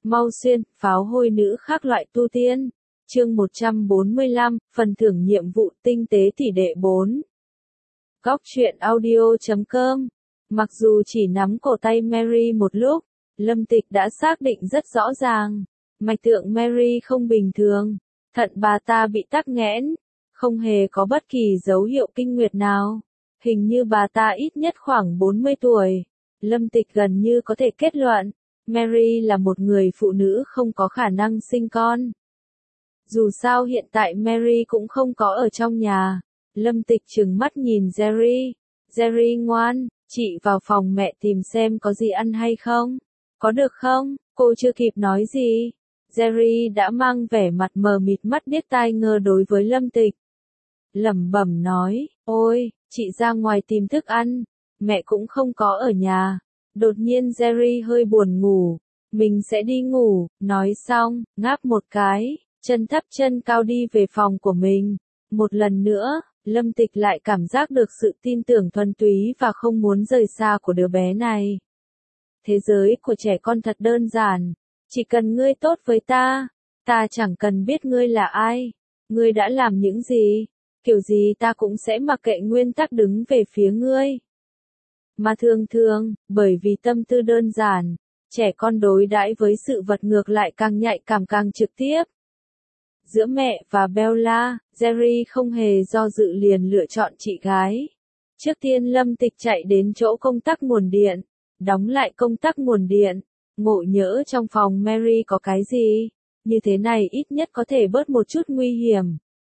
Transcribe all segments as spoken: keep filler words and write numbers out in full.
Mau xuyên, pháo hôi nữ khác loại tu tiên. Chương một trăm bốn mươi lăm, phần thưởng nhiệm vụ tinh tế tỷ đệ bốn. Góc truyện audio chấm com. Mặc dù chỉ nắm cổ tay Mary một lúc, Lâm Tịch đã xác định rất rõ ràng. Mạch tượng Mary không bình thường. Thận bà ta bị tắc nghẽn. Không hề có bất kỳ dấu hiệu kinh nguyệt nào. Hình như bà ta ít nhất khoảng bốn mươi tuổi. Lâm Tịch gần như có thể kết luận. Mary là một người phụ nữ không có khả năng sinh con. Dù sao hiện tại Mary cũng không có ở trong nhà. Lâm Tịch trừng mắt nhìn Jerry. Jerry ngoan, chị vào phòng mẹ tìm xem có gì ăn hay không. Có được không? Cô chưa kịp nói gì. Jerry đã mang vẻ mặt mờ mịt mắt điếc tai ngơ đối với Lâm Tịch. Lẩm bẩm nói, ôi, chị ra ngoài tìm thức ăn. Mẹ cũng không có ở nhà. Đột nhiên Jerry hơi buồn ngủ. Mình sẽ đi ngủ, nói xong, ngáp một cái, chân thấp chân cao đi về phòng của mình. Một lần nữa, Lâm Tịch lại cảm giác được sự tin tưởng thuần túy và không muốn rời xa của đứa bé này. Thế giới của trẻ con thật đơn giản. Chỉ cần ngươi tốt với ta, ta chẳng cần biết ngươi là ai, ngươi đã làm những gì, kiểu gì ta cũng sẽ mặc kệ nguyên tắc đứng về phía ngươi. Mà thường thường, bởi vì tâm tư đơn giản, trẻ con đối đãi với sự vật ngược lại càng nhạy cảm càng trực tiếp. Giữa mẹ và Bella, Jerry không hề do dự liền lựa chọn chị gái. Trước tiên Lâm Tịch chạy đến chỗ công tắc nguồn điện, đóng lại công tắc nguồn điện, ngộ nhỡ trong phòng Mary có cái gì, như thế này ít nhất có thể bớt một chút nguy hiểm.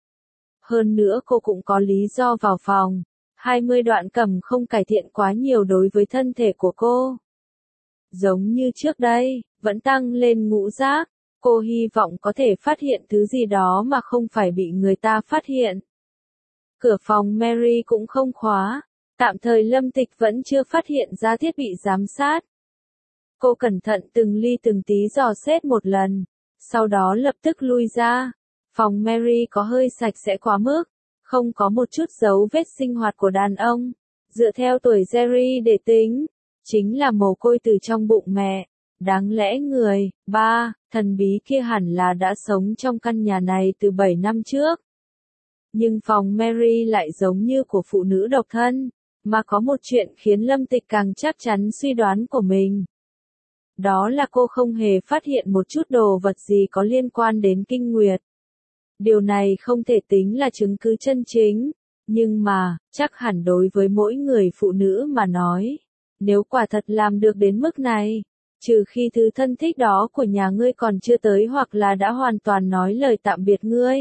Hơn nữa cô cũng có lý do vào phòng. hai mươi đoạn cầm không cải thiện quá nhiều đối với thân thể của cô. Giống như trước đây, vẫn tăng lên ngũ giác, cô hy vọng có thể phát hiện thứ gì đó mà không phải bị người ta phát hiện. Cửa phòng Mary cũng không khóa, tạm thời Lâm Tịch vẫn chưa phát hiện ra thiết bị giám sát. Cô cẩn thận từng ly từng tí dò xét một lần, sau đó lập tức lui ra. Phòng Mary có hơi sạch sẽ quá mức. Không có một chút dấu vết sinh hoạt của đàn ông. Dựa theo tuổi Jerry để tính, chính là mồ côi từ trong bụng mẹ. Đáng lẽ người, ba, thần bí kia hẳn là đã sống trong căn nhà này từ bảy năm trước. Nhưng phòng Mary lại giống như của phụ nữ độc thân, mà có một chuyện khiến Lâm Tịch càng chắc chắn suy đoán của mình. Đó là cô không hề phát hiện một chút đồ vật gì có liên quan đến kinh nguyệt. Điều này không thể tính là chứng cứ chân chính, nhưng mà, chắc hẳn đối với mỗi người phụ nữ mà nói, nếu quả thật làm được đến mức này, trừ khi thứ thân thích đó của nhà ngươi còn chưa tới hoặc là đã hoàn toàn nói lời tạm biệt ngươi.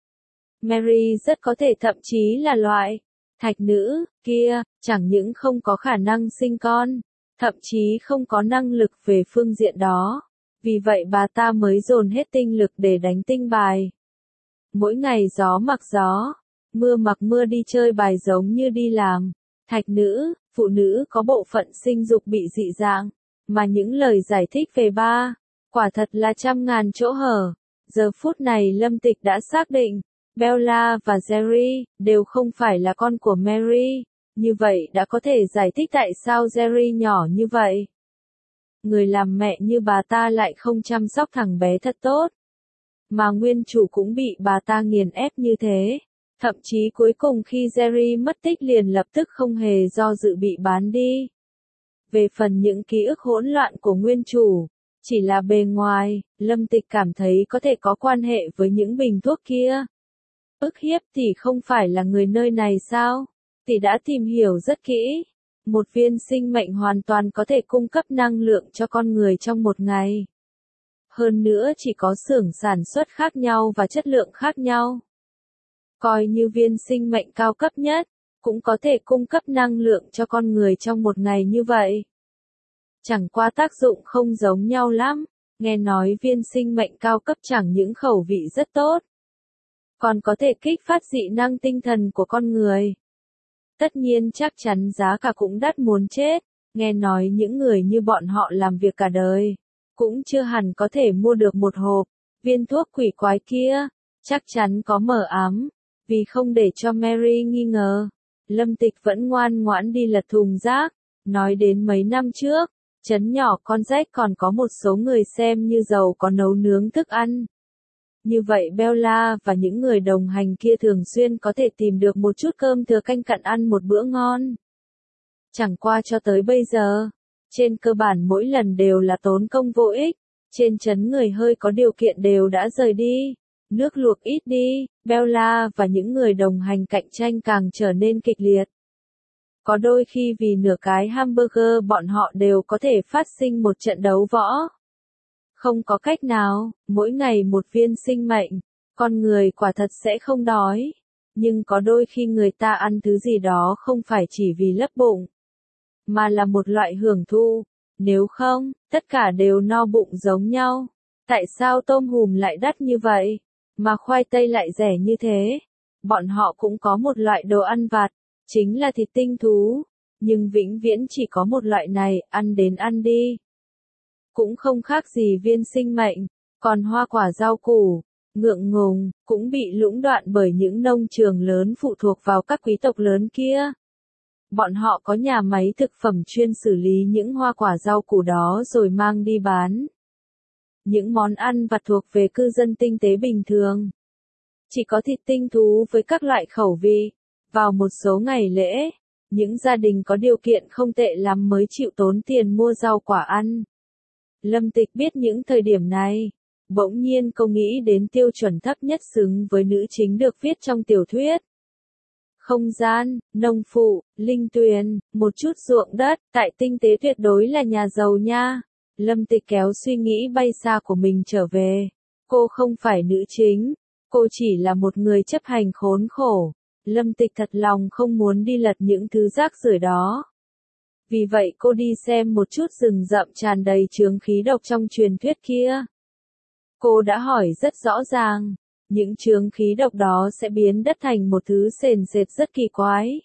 Mary rất có thể thậm chí là loại thạch nữ kia, chẳng những không có khả năng sinh con, thậm chí không có năng lực về phương diện đó, vì vậy bà ta mới dồn hết tinh lực để đánh tinh bài. Mỗi ngày gió mặc gió, mưa mặc mưa đi chơi bài giống như đi làm. Thạch nữ, phụ nữ có bộ phận sinh dục bị dị dạng, mà những lời giải thích về ba, quả thật là trăm ngàn chỗ hở. Giờ phút này Lâm Tịch đã xác định, Bella và Jerry đều không phải là con của Mary, như vậy đã có thể giải thích tại sao Jerry nhỏ như vậy. Người làm mẹ như bà ta lại không chăm sóc thằng bé thật tốt. Mà nguyên chủ cũng bị bà ta nghiền ép như thế. Thậm chí cuối cùng khi Jerry mất tích liền lập tức không hề do dự bị bán đi. Về phần những ký ức hỗn loạn của nguyên chủ, chỉ là bề ngoài, Lâm Tịch cảm thấy có thể có quan hệ với những bình thuốc kia. Ức hiếp thì không phải là người nơi này sao? Tỷ đã tìm hiểu rất kỹ. Một viên sinh mệnh hoàn toàn có thể cung cấp năng lượng cho con người trong một ngày. Hơn nữa chỉ có xưởng sản xuất khác nhau và chất lượng khác nhau. Coi như viên sinh mệnh cao cấp nhất, cũng có thể cung cấp năng lượng cho con người trong một ngày như vậy. Chẳng qua tác dụng không giống nhau lắm, nghe nói viên sinh mệnh cao cấp chẳng những khẩu vị rất tốt, còn có thể kích phát dị năng tinh thần của con người. Tất nhiên chắc chắn giá cả cũng đắt muốn chết, nghe nói những người như bọn họ làm việc cả đời, cũng chưa hẳn có thể mua được một hộp, viên thuốc quỷ quái kia, chắc chắn có mờ ám, vì không để cho Mary nghi ngờ. Lâm Tịch vẫn ngoan ngoãn đi lật thùng rác, nói đến mấy năm trước, Trấn nhỏ con rách còn có một số người xem như giàu có nấu nướng thức ăn. Như vậy Bella và những người đồng hành kia thường xuyên có thể tìm được một chút cơm thừa canh cặn ăn một bữa ngon. Chẳng qua cho tới bây giờ, trên cơ bản mỗi lần đều là tốn công vô ích, trên trấn người hơi có điều kiện đều đã rời đi, nước luộc ít đi, Bella và những người đồng hành cạnh tranh càng trở nên kịch liệt. Có đôi khi vì nửa cái hamburger bọn họ đều có thể phát sinh một trận đấu võ. Không có cách nào, mỗi ngày một viên sinh mệnh, con người quả thật sẽ không đói. Nhưng có đôi khi người ta ăn thứ gì đó không phải chỉ vì lấp bụng, mà là một loại hưởng thụ. Nếu không, tất cả đều no bụng giống nhau. Tại sao tôm hùm lại đắt như vậy, mà khoai tây lại rẻ như thế? Bọn họ cũng có một loại đồ ăn vặt, chính là thịt tinh thú, nhưng vĩnh viễn chỉ có một loại này, ăn đến ăn đi. Cũng không khác gì viên sinh mệnh, còn hoa quả rau củ, ngượng ngùng, cũng bị lũng đoạn bởi những nông trường lớn phụ thuộc vào các quý tộc lớn kia. Bọn họ có nhà máy thực phẩm chuyên xử lý những hoa quả rau củ đó rồi mang đi bán. Những món ăn vặt thuộc về cư dân tinh tế bình thường. Chỉ có thịt tinh thú với các loại khẩu vị. Vào một số ngày lễ, những gia đình có điều kiện không tệ lắm mới chịu tốn tiền mua rau quả ăn. Lâm Tịch biết những thời điểm này, bỗng nhiên cô nghĩ đến tiêu chuẩn thấp nhất xứng với nữ chính được viết trong tiểu thuyết. Không gian, nông phụ, linh tuyền, một chút ruộng đất, tại tinh tế tuyệt đối là nhà giàu nha. Lâm Tịch kéo suy nghĩ bay xa của mình trở về. Cô không phải nữ chính, cô chỉ là một người chấp hành khốn khổ. Lâm Tịch thật lòng không muốn đi lật những thứ rác rưởi đó. Vì vậy cô đi xem một chút rừng rậm tràn đầy chướng khí độc trong truyền thuyết kia. Cô đã hỏi rất rõ ràng, những chướng khí độc đó sẽ biến đất thành một thứ sền sệt rất kỳ quái.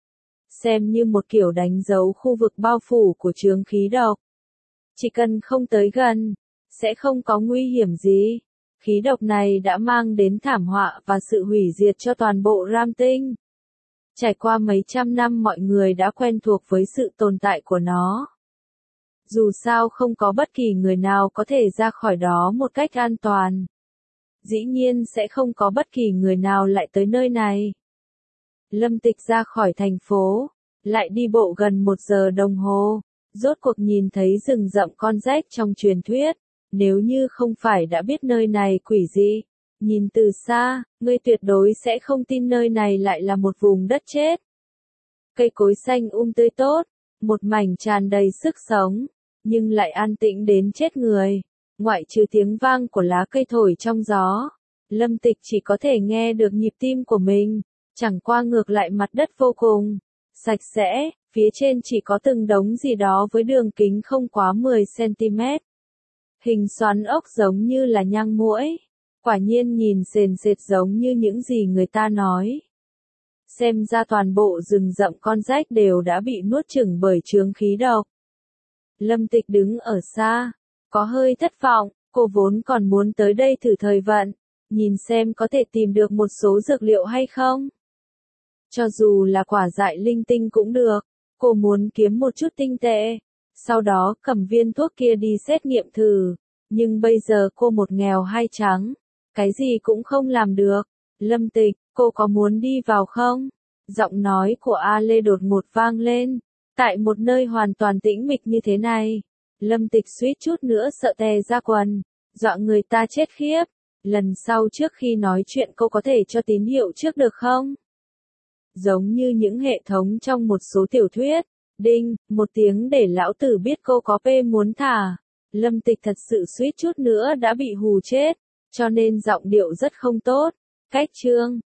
Xem như một kiểu đánh dấu khu vực bao phủ của chướng khí độc. Chỉ cần không tới gần, sẽ không có nguy hiểm gì. Khí độc này đã mang đến thảm họa và sự hủy diệt cho toàn bộ Ram Tinh. Trải qua mấy trăm năm mọi người đã quen thuộc với sự tồn tại của nó. Dù sao không có bất kỳ người nào có thể ra khỏi đó một cách an toàn. Dĩ nhiên sẽ không có bất kỳ người nào lại tới nơi này. Lâm Tịch ra khỏi thành phố, lại đi bộ gần một giờ đồng hồ, rốt cuộc nhìn thấy rừng rậm con rách trong truyền thuyết. Nếu như không phải đã biết nơi này quỷ dị, nhìn từ xa, ngươi tuyệt đối sẽ không tin nơi này lại là một vùng đất chết. Cây cối xanh um tươi tốt, một mảnh tràn đầy sức sống, nhưng lại an tĩnh đến chết người. Ngoại trừ tiếng vang của lá cây thổi trong gió, Lâm Tịch chỉ có thể nghe được nhịp tim của mình, chẳng qua ngược lại mặt đất vô cùng sạch sẽ, phía trên chỉ có từng đống gì đó với đường kính không quá mười xăng-ti-mét. Hình xoắn ốc giống như là nhang muỗi. Quả nhiên nhìn sền sệt giống như những gì người ta nói. Xem ra toàn bộ rừng rậm con rách đều đã bị nuốt chửng bởi chướng khí độc. Lâm Tịch đứng ở xa, có hơi thất vọng, cô vốn còn muốn tới đây thử thời vận, nhìn xem có thể tìm được một số dược liệu hay không. Cho dù là quả dại linh tinh cũng được, cô muốn kiếm một chút tinh tệ. Sau đó cầm viên thuốc kia đi xét nghiệm thử. Nhưng bây giờ cô một nghèo hai trắng. Cái gì cũng không làm được. Lâm Tịch, cô có muốn đi vào không? Giọng nói của A Lê đột ngột vang lên. Tại một nơi hoàn toàn tĩnh mịch như thế này. Lâm Tịch suýt chút nữa sợ tè ra quần. Dọa người ta chết khiếp. Lần sau trước khi nói chuyện cô có thể cho tín hiệu trước được không? Giống như những hệ thống trong một số tiểu thuyết. Đinh, một tiếng để lão tử biết cô có pê muốn thả. Lâm Tịch thật sự suýt chút nữa đã bị hù chết, cho nên giọng điệu rất không tốt. Cách chương